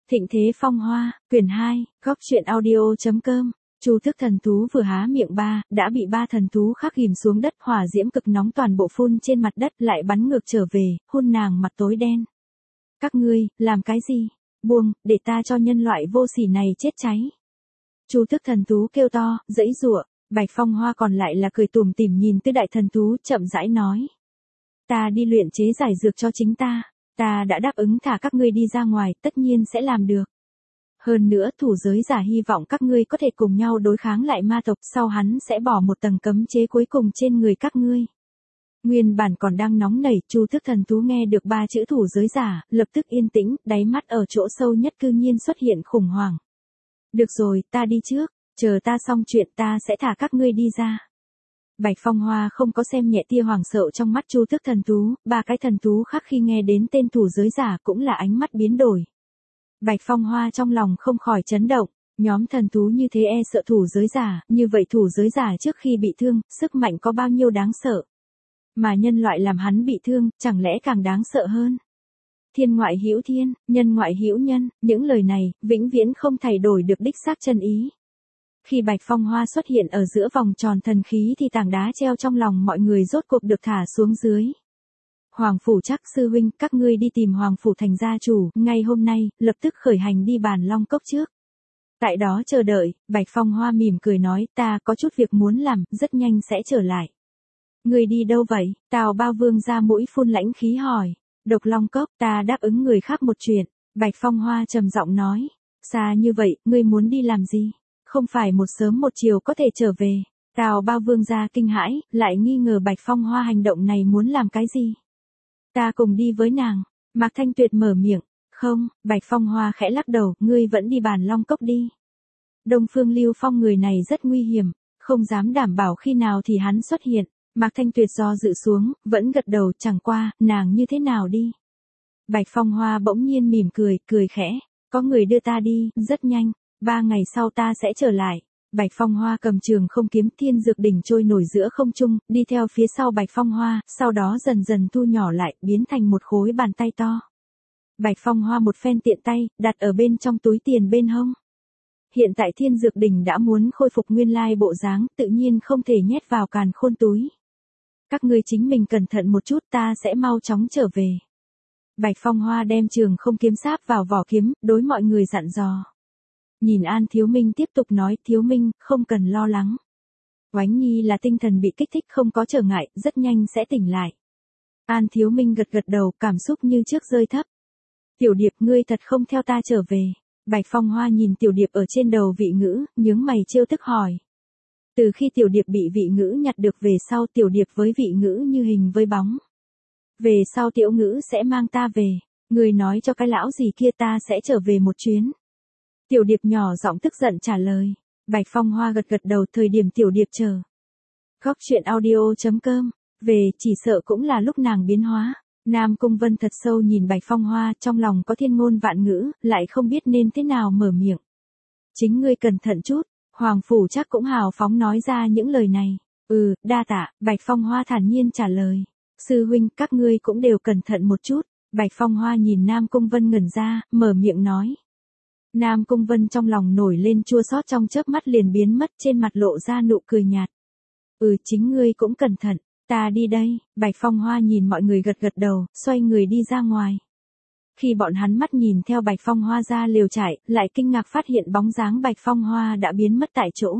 Thịnh Thế Phong Hoa, quyển 2, góc truyện audio.com. Chu Thức thần thú vừa há miệng đã bị 3 thần thú khác ghim xuống đất, hỏa diễm cực nóng toàn bộ phun trên mặt đất lại bắn ngược trở về, hun nàng mặt tối đen. Các ngươi, làm cái gì? Buông, để ta cho nhân loại vô sỉ này chết cháy. Chu Thức thần thú kêu to, giãy giụa, Bạch Phong Hoa còn lại là cười tủm tỉm nhìn tới đại thần thú, chậm rãi nói. Ta đi luyện chế giải dược cho chính ta. Ta đã đáp ứng thả các ngươi đi ra ngoài, tất nhiên sẽ làm được. Hơn nữa thủ giới giả hy vọng các ngươi có thể cùng nhau đối kháng lại ma tộc, sau hắn sẽ bỏ một tầng cấm chế cuối cùng trên người các ngươi. Nguyên bản còn đang nóng nảy, Chu Thức thần thú nghe được 3 chữ thủ giới giả, lập tức yên tĩnh, đáy mắt ở chỗ sâu nhất cư nhiên xuất hiện khủng hoảng. Được rồi, ta đi trước, chờ ta xong chuyện ta sẽ thả các ngươi đi ra. Bạch Phong Hoa không có xem nhẹ tia hoảng sợ trong mắt Chu Thức thần thú, 3 cái thần thú khác khi nghe đến tên thủ giới giả cũng là ánh mắt biến đổi. Bạch Phong Hoa trong lòng không khỏi chấn động, nhóm thần thú như thế e sợ thủ giới giả, như vậy thủ giới giả trước khi bị thương, sức mạnh có bao nhiêu đáng sợ. Mà nhân loại làm hắn bị thương, chẳng lẽ càng đáng sợ hơn. Thiên ngoại hữu thiên, nhân ngoại hữu nhân, những lời này, vĩnh viễn không thay đổi được đích xác chân ý. Khi Bạch Phong Hoa xuất hiện ở giữa vòng tròn thần khí thì tảng đá treo trong lòng mọi người rốt cuộc được thả xuống dưới. Hoàng Phủ Trác sư huynh, các ngươi đi tìm Hoàng Phủ Thành gia chủ, ngay hôm nay, lập tức khởi hành đi Bàn Long Cốc trước. Tại đó chờ đợi, Bạch Phong Hoa mỉm cười nói, ta có chút việc muốn làm, rất nhanh sẽ trở lại. Ngươi đi đâu vậy? Tào Bao Vương ra mũi phun lãnh khí hỏi. Độc Long Cốc, ta đáp ứng người khác một chuyện. Bạch Phong Hoa trầm giọng nói. Xa như vậy, ngươi muốn đi làm gì? Không phải một sớm một chiều có thể trở về. Tào Bao Vương gia kinh hãi, lại nghi ngờ Bạch Phong Hoa hành động này muốn làm cái gì. Ta cùng đi với nàng. Mạc Thanh Tuyệt mở miệng. Không, Bạch Phong Hoa khẽ lắc đầu, ngươi vẫn đi Bàn Long Cốc đi. Đông Phương Lưu Phong người này rất nguy hiểm, không dám đảm bảo khi nào thì hắn xuất hiện. Mạc Thanh Tuyệt do dự xuống, vẫn gật đầu, chẳng qua, nàng như thế nào đi. Bạch Phong Hoa bỗng nhiên mỉm cười, cười khẽ. Có người đưa ta đi, rất nhanh. 3 ngày sau ta sẽ trở lại. Bạch Phong Hoa cầm trường không kiếm, thiên dược đỉnh trôi nổi giữa không trung, đi theo phía sau Bạch Phong Hoa, sau đó dần dần thu nhỏ lại, biến thành một khối bàn tay to. Bạch Phong Hoa một phen tiện tay, đặt ở bên trong túi tiền bên hông. Hiện tại thiên dược đỉnh đã muốn khôi phục nguyên lai bộ dáng, tự nhiên không thể nhét vào càn khôn túi. Các ngươi chính mình cẩn thận một chút, ta sẽ mau chóng trở về. Bạch Phong Hoa đem trường không kiếm sáp vào vỏ kiếm, đối mọi người dặn dò. Nhìn An Thiếu Minh tiếp tục nói, Thiếu Minh, không cần lo lắng. Oánh Nhi là tinh thần bị kích thích không có trở ngại, rất nhanh sẽ tỉnh lại. An Thiếu Minh gật gật đầu, cảm xúc như trước rơi thấp. Tiểu Điệp, ngươi thật không theo ta trở về. Bạch Phong Hoa nhìn Tiểu Điệp ở trên đầu vị ngữ, nhướng mày trêu tức hỏi. Từ khi Tiểu Điệp bị vị ngữ nhặt được về sau, Tiểu Điệp với vị ngữ như hình với bóng. Về sau Tiểu Ngữ sẽ mang ta về. Ngươi nói cho cái lão gì kia ta sẽ trở về một chuyến. Tiểu Điệp nhỏ giọng tức giận trả lời. Bạch Phong Hoa gật gật đầu, thời điểm Tiểu Điệp chờ. Góc truyện audio.com. Về, chỉ sợ cũng là lúc nàng biến hóa. Nam Cung Vân thật sâu nhìn Bạch Phong Hoa, trong lòng có thiên ngôn vạn ngữ, lại không biết nên thế nào mở miệng. Chính ngươi cẩn thận chút. Hoàng Phủ Trác cũng hào phóng nói ra những lời này. Đa tạ, Bạch Phong Hoa thản nhiên trả lời. Sư huynh, các ngươi cũng đều cẩn thận một chút. Bạch Phong Hoa nhìn Nam Cung Vân ngẩn ra, mở miệng nói. Nam Cung Vân trong lòng nổi lên chua xót, trong chớp mắt liền biến mất, trên mặt lộ ra nụ cười nhạt. Chính ngươi cũng cẩn thận, ta đi đây. Bạch Phong Hoa nhìn mọi người gật gật đầu, xoay người đi ra ngoài. Khi bọn hắn mắt nhìn theo Bạch Phong Hoa ra lều trại, lại kinh ngạc phát hiện bóng dáng Bạch Phong Hoa đã biến mất tại chỗ.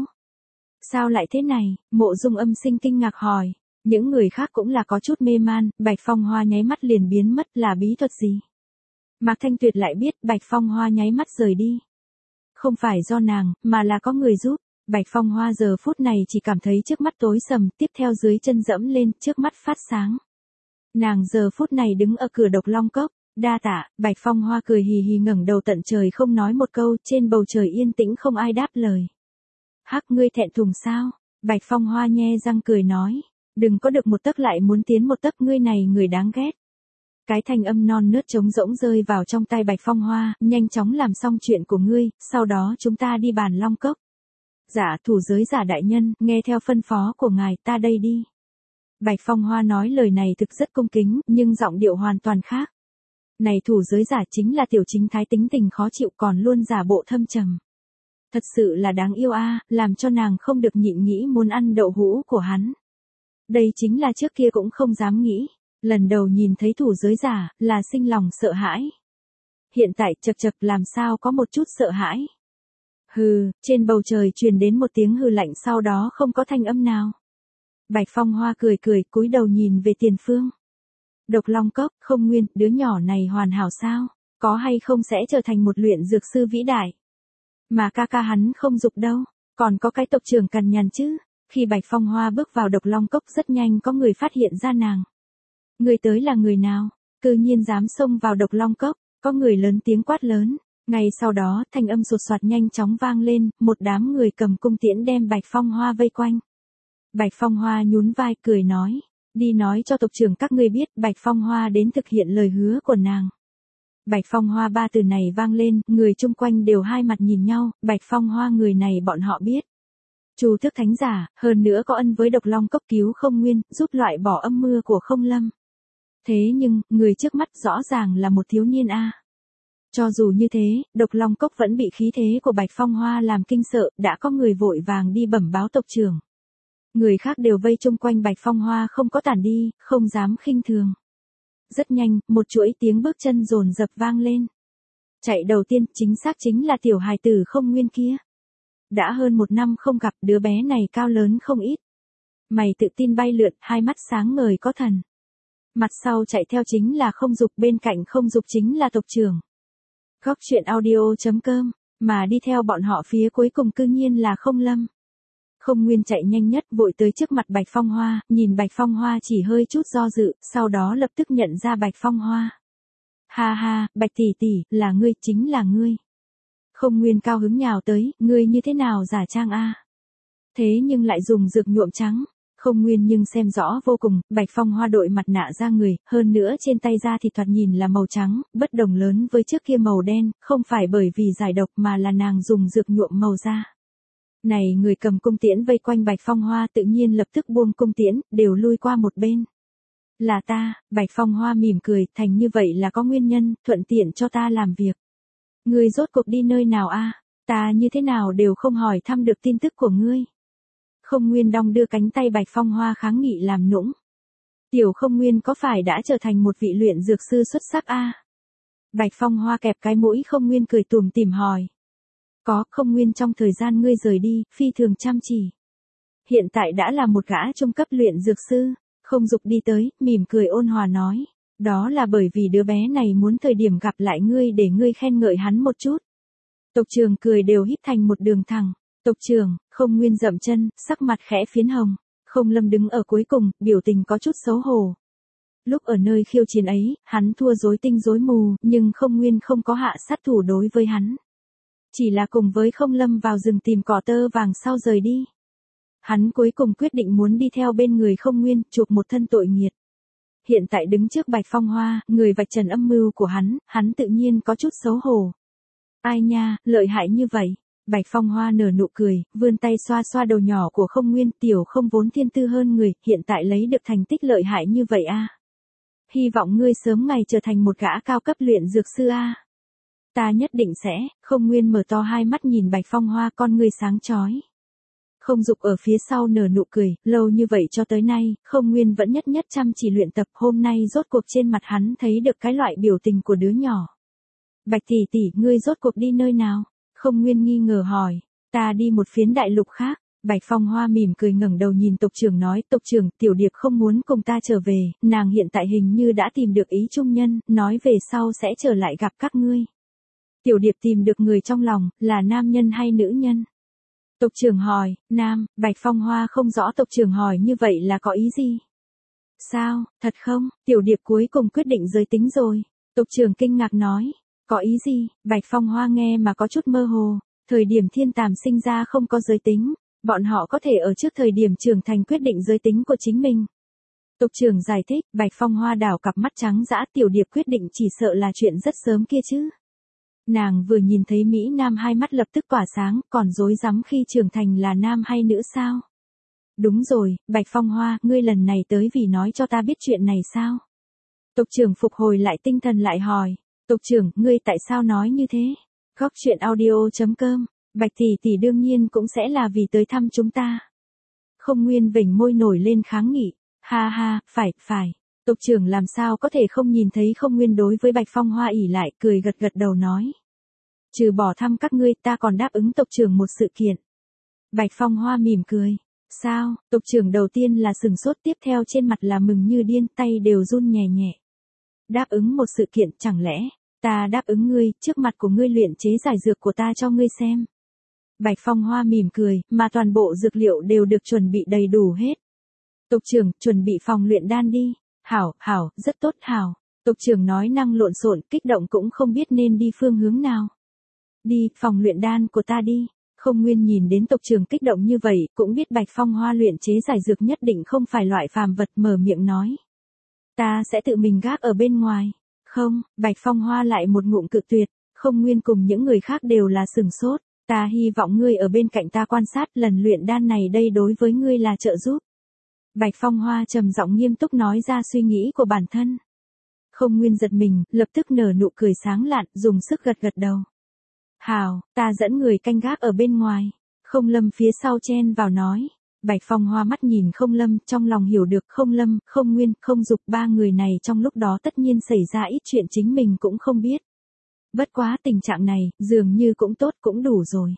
Sao lại thế này? Mộ Dung Âm Sinh kinh ngạc hỏi. Những người khác cũng là có chút mê man, Bạch Phong Hoa nháy mắt liền biến mất, là bí thuật gì? Mạc Thanh Tuyệt lại biết Bạch Phong Hoa nháy mắt rời đi. Không phải do nàng, mà là có người giúp. Bạch Phong Hoa giờ phút này chỉ cảm thấy trước mắt tối sầm, tiếp theo dưới chân dẫm lên, trước mắt phát sáng. Nàng giờ phút này đứng ở cửa Độc Long Cốc. Đa tạ. Bạch Phong Hoa cười hì hì ngẩng đầu tận trời không nói một câu, trên bầu trời yên tĩnh không ai đáp lời. Hắc, ngươi thẹn thùng sao? Bạch Phong Hoa nhe răng cười nói. Đừng có được một tấc lại muốn tiến một tấc, ngươi này người đáng ghét. Cái thanh âm non nớt trống rỗng rơi vào trong tai Bạch Phong Hoa, nhanh chóng làm xong chuyện của ngươi, sau đó chúng ta đi Bàn Long Cốc. Dạ, thủ giới giả đại nhân, nghe theo phân phó của ngài, ta đây đi. Bạch Phong Hoa nói lời này thực rất cung kính, nhưng giọng điệu hoàn toàn khác. Này thủ giới giả chính là tiểu chính thái tính tình khó chịu còn luôn giả bộ thâm trầm. Thật sự là đáng yêu làm cho nàng không được nhịn nghĩ muốn ăn đậu hũ của hắn. Đây chính là trước kia cũng không dám nghĩ. Lần đầu nhìn thấy thủ giới giả, là sinh lòng sợ hãi. Hiện tại chật chật làm sao có một chút sợ hãi. Hừ, trên bầu trời truyền đến một tiếng hừ lạnh sau đó không có thanh âm nào. Bạch Phong Hoa cười cười cúi đầu nhìn về tiền phương. Độc Long Cốc, Không Nguyên, đứa nhỏ này hoàn hảo sao? Có hay không sẽ trở thành một luyện dược sư vĩ đại? Mà ca ca hắn không dục đâu, còn có cái tộc trưởng cằn nhằn chứ. Khi Bạch Phong Hoa bước vào Độc Long Cốc rất nhanh có người phát hiện ra nàng. Người tới là người nào? Cư nhiên dám xông vào Độc Long Cốc, có người lớn tiếng quát lớn. Ngay sau đó, thanh âm sột soạt nhanh chóng vang lên, một đám người cầm cung tiễn đem Bạch Phong Hoa vây quanh. Bạch Phong Hoa nhún vai cười nói, đi nói cho tộc trưởng các ngươi biết Bạch Phong Hoa đến thực hiện lời hứa của nàng. Bạch Phong Hoa ba từ này vang lên, người chung quanh đều hai mặt nhìn nhau, Bạch Phong Hoa người này bọn họ biết. Chu Tước Thánh Giả, hơn nữa có ân với Độc Long Cốc cứu Không Nguyên, giúp loại bỏ âm mưa của Không Lâm. Thế nhưng, người trước mắt rõ ràng là một thiếu niên Cho dù như thế, Độc Long Cốc vẫn bị khí thế của Bạch Phong Hoa làm kinh sợ, đã có người vội vàng đi bẩm báo tộc trưởng. Người khác đều vây chung quanh Bạch Phong Hoa không có tản đi, không dám khinh thường. Rất nhanh, một chuỗi tiếng bước chân dồn dập vang lên. Chạy đầu tiên, chính xác chính là tiểu hài tử Không Nguyên kia. Đã hơn 1 năm không gặp, đứa bé này cao lớn không ít. Mày tự tin bay lượn, hai mắt sáng ngời có thần. Mặt sau chạy theo chính là Không Dục, bên cạnh Không Dục chính là tộc trưởng. Góc truyện audio.com, mà đi theo bọn họ phía cuối cùng cư nhiên là Không Lâm. Không Nguyên chạy nhanh nhất vội tới trước mặt Bạch Phong Hoa, nhìn Bạch Phong Hoa chỉ hơi chút do dự, sau đó lập tức nhận ra Bạch Phong Hoa. Ha ha, Bạch tỷ tỷ, là ngươi, chính là ngươi. Không Nguyên cao hứng nhào tới, ngươi như thế nào giả trang Thế nhưng lại dùng dược nhuộm trắng. Không Nguyên nhưng xem rõ vô cùng, Bạch Phong Hoa đội mặt nạ ra người, hơn nữa trên tay da thì thoạt nhìn là màu trắng, bất đồng lớn với trước kia màu đen, không phải bởi vì giải độc mà là nàng dùng dược nhuộm màu da. Này người cầm cung tiễn vây quanh Bạch Phong Hoa tự nhiên lập tức buông cung tiễn, đều lui qua một bên. Là ta, Bạch Phong Hoa mỉm cười, thành như vậy là có nguyên nhân, thuận tiện cho ta làm việc. Ngươi rốt cuộc đi nơi nào ta như thế nào đều không hỏi thăm được tin tức của ngươi. Không Nguyên đong đưa cánh tay Bạch Phong Hoa kháng nghị làm nũng. Tiểu Không Nguyên có phải đã trở thành một vị luyện dược sư xuất sắc Bạch Phong Hoa kẹp cái mũi Không Nguyên cười tủm tỉm hỏi. Có, Không Nguyên trong thời gian ngươi rời đi, phi thường chăm chỉ. Hiện tại đã là một gã trung cấp luyện dược sư. Không Dục đi tới, mỉm cười ôn hòa nói. Đó là bởi vì đứa bé này muốn thời điểm gặp lại ngươi để ngươi khen ngợi hắn một chút. Tộc trưởng cười đều híp thành một đường thẳng. Tộc trưởng, Không Nguyên dậm chân, sắc mặt khẽ phiến hồng. Không Lâm đứng ở cuối cùng, biểu tình có chút xấu hổ. Lúc ở nơi khiêu chiến ấy, hắn thua rối tinh rối mù, nhưng Không Nguyên không có hạ sát thủ đối với hắn. Chỉ là cùng với Không Lâm vào rừng tìm cỏ tơ vàng sau rời đi. Hắn cuối cùng quyết định muốn đi theo bên người Không Nguyên, chuộc một thân tội nghiệt. Hiện tại đứng trước Bạch Phong Hoa, người vạch trần âm mưu của hắn tự nhiên có chút xấu hổ. Ai nha, lợi hại như vậy. Bạch Phong Hoa nở nụ cười, vươn tay xoa xoa đầu nhỏ của Không Nguyên, tiểu Không vốn thiên tư hơn người, hiện tại lấy được thành tích lợi hại như vậy Hy vọng ngươi sớm ngày trở thành một gã cao cấp luyện dược sư Ta nhất định sẽ. Không Nguyên mở to hai mắt nhìn Bạch Phong Hoa, con ngươi sáng chói. Không Dục ở phía sau nở nụ cười, lâu như vậy cho tới nay, Không Nguyên vẫn nhất chăm chỉ luyện tập, hôm nay rốt cuộc trên mặt hắn thấy được cái loại biểu tình của đứa nhỏ. Bạch tỷ tỷ, ngươi rốt cuộc đi nơi nào? Không Nguyên nghi ngờ hỏi. Ta đi một phiến đại lục khác. Bạch Phong Hoa mỉm cười ngẩng đầu nhìn tộc trưởng nói, tộc trưởng, Tiểu Điệp không muốn cùng ta trở về, nàng hiện tại hình như đã tìm được ý trung nhân, nói về sau sẽ trở lại gặp các ngươi. Tiểu Điệp tìm được người trong lòng, là nam nhân hay nữ nhân? Tộc trưởng hỏi, nam. Bạch Phong Hoa không rõ tộc trưởng hỏi như vậy là có ý gì? Sao, thật không? Tiểu Điệp cuối cùng quyết định giới tính rồi. Tộc trưởng kinh ngạc nói. Có ý gì? Bạch Phong Hoa nghe mà có chút mơ hồ. Thời điểm Thiên Tàm sinh ra không có giới tính. Bọn họ có thể ở trước thời điểm trưởng thành quyết định giới tính của chính mình. Tộc trưởng giải thích, Bạch Phong Hoa đảo cặp mắt trắng dã, Tiểu Điệp quyết định chỉ sợ là chuyện rất sớm kia chứ. Nàng vừa nhìn thấy Mỹ Nam hai mắt lập tức tỏa sáng, còn rối rắm khi trưởng thành là nam hay nữ sao? Đúng rồi, Bạch Phong Hoa, ngươi lần này tới vì nói cho ta biết chuyện này sao? Tộc trưởng phục hồi lại tinh thần lại hỏi. Tộc trưởng, ngươi tại sao nói như thế? Góc chuyện audio.com, Bạch tỷ tỷ đương nhiên cũng sẽ là vì tới thăm chúng ta. Không Nguyên vểnh môi nổi lên kháng nghị. Ha ha, phải. Tộc trưởng làm sao có thể không nhìn thấy Không Nguyên đối với Bạch Phong Hoa ỉ lại, cười gật gật đầu nói. Trừ bỏ thăm các ngươi, ta còn đáp ứng tộc trưởng một sự kiện. Bạch Phong Hoa mỉm cười. Sao? Tộc trưởng đầu tiên là sừng sốt, tiếp theo trên mặt là mừng như điên, tay đều run nhẹ nhẹ. Đáp ứng một sự kiện, chẳng lẽ ta đáp ứng ngươi, trước mặt của ngươi luyện chế giải dược của ta cho ngươi xem. Bạch Phong Hoa mỉm cười, mà toàn bộ dược liệu đều được chuẩn bị đầy đủ hết. Tộc trưởng, chuẩn bị phòng luyện đan đi. Hảo, rất tốt hảo. Tộc trưởng nói năng lộn xộn, kích động cũng không biết nên đi phương hướng nào. Đi, phòng luyện đan của ta đi. Không Nguyên nhìn đến tộc trưởng kích động như vậy, cũng biết Bạch Phong Hoa luyện chế giải dược nhất định không phải loại phàm vật, mở miệng nói. Ta sẽ tự mình gác ở bên ngoài. Không, Bạch Phong Hoa lại một ngụm cự tuyệt. Không Nguyên cùng những người khác đều là sừng sốt. Ta hy vọng ngươi ở bên cạnh ta quan sát, lần luyện đan này đây đối với ngươi là trợ giúp. Bạch Phong Hoa trầm giọng nghiêm túc nói ra suy nghĩ của bản thân. Không Nguyên giật mình, lập tức nở nụ cười sáng lạn, dùng sức gật gật đầu. Hảo, ta dẫn người canh gác ở bên ngoài. Không Lâm phía sau chen vào nói. Bạch Phong Hoa mắt nhìn Không Lâm, trong lòng hiểu được Không Lâm, Không Nguyên, Không Dục, ba người này trong lúc đó tất nhiên xảy ra ít chuyện chính mình cũng không biết. Bất quá tình trạng này, dường như cũng tốt, cũng đủ rồi.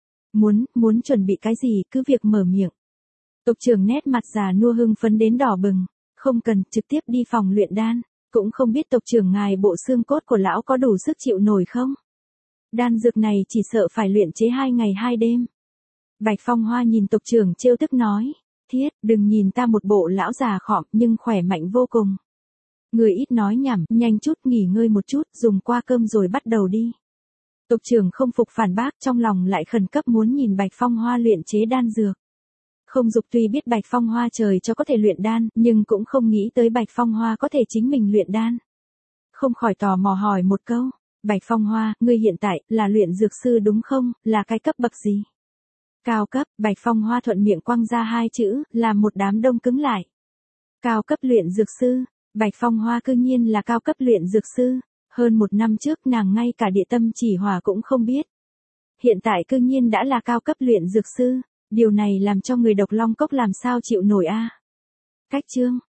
Muốn chuẩn bị cái gì, cứ việc mở miệng. Tộc trưởng nét mặt già nua hưng phấn đến đỏ bừng. Không cần, trực tiếp đi phòng luyện đan. Cũng không biết tộc trưởng ngài bộ xương cốt của lão có đủ sức chịu nổi không? Đan dược này chỉ sợ phải luyện chế 2 ngày 2 đêm. Bạch Phong Hoa nhìn tộc trưởng trêu tức nói. Thiết, đừng nhìn ta một bộ lão già khọm nhưng khỏe mạnh vô cùng. Người ít nói nhảm, nhanh chút nghỉ ngơi một chút, dùng qua cơm rồi bắt đầu đi. Tộc trưởng không phục phản bác, trong lòng lại khẩn cấp muốn nhìn Bạch Phong Hoa luyện chế đan dược. Không Dục tuy biết Bạch Phong Hoa trời cho có thể luyện đan, nhưng cũng không nghĩ tới Bạch Phong Hoa có thể chính mình luyện đan. Không khỏi tò mò hỏi một câu. Bạch Phong Hoa, ngươi hiện tại là luyện dược sư đúng không, là cái cấp bậc gì? Cao cấp, Bạch Phong Hoa thuận miệng quăng ra 2 chữ, làm một đám đông cứng lại. Cao cấp luyện dược sư, Bạch Phong Hoa cư nhiên là cao cấp luyện dược sư. Hơn 1 năm trước nàng ngay cả địa tâm chỉ hỏa cũng không biết. Hiện tại cư nhiên đã là cao cấp luyện dược sư. Điều này làm cho người Độc Long Cốc làm sao chịu nổi a. Cách chương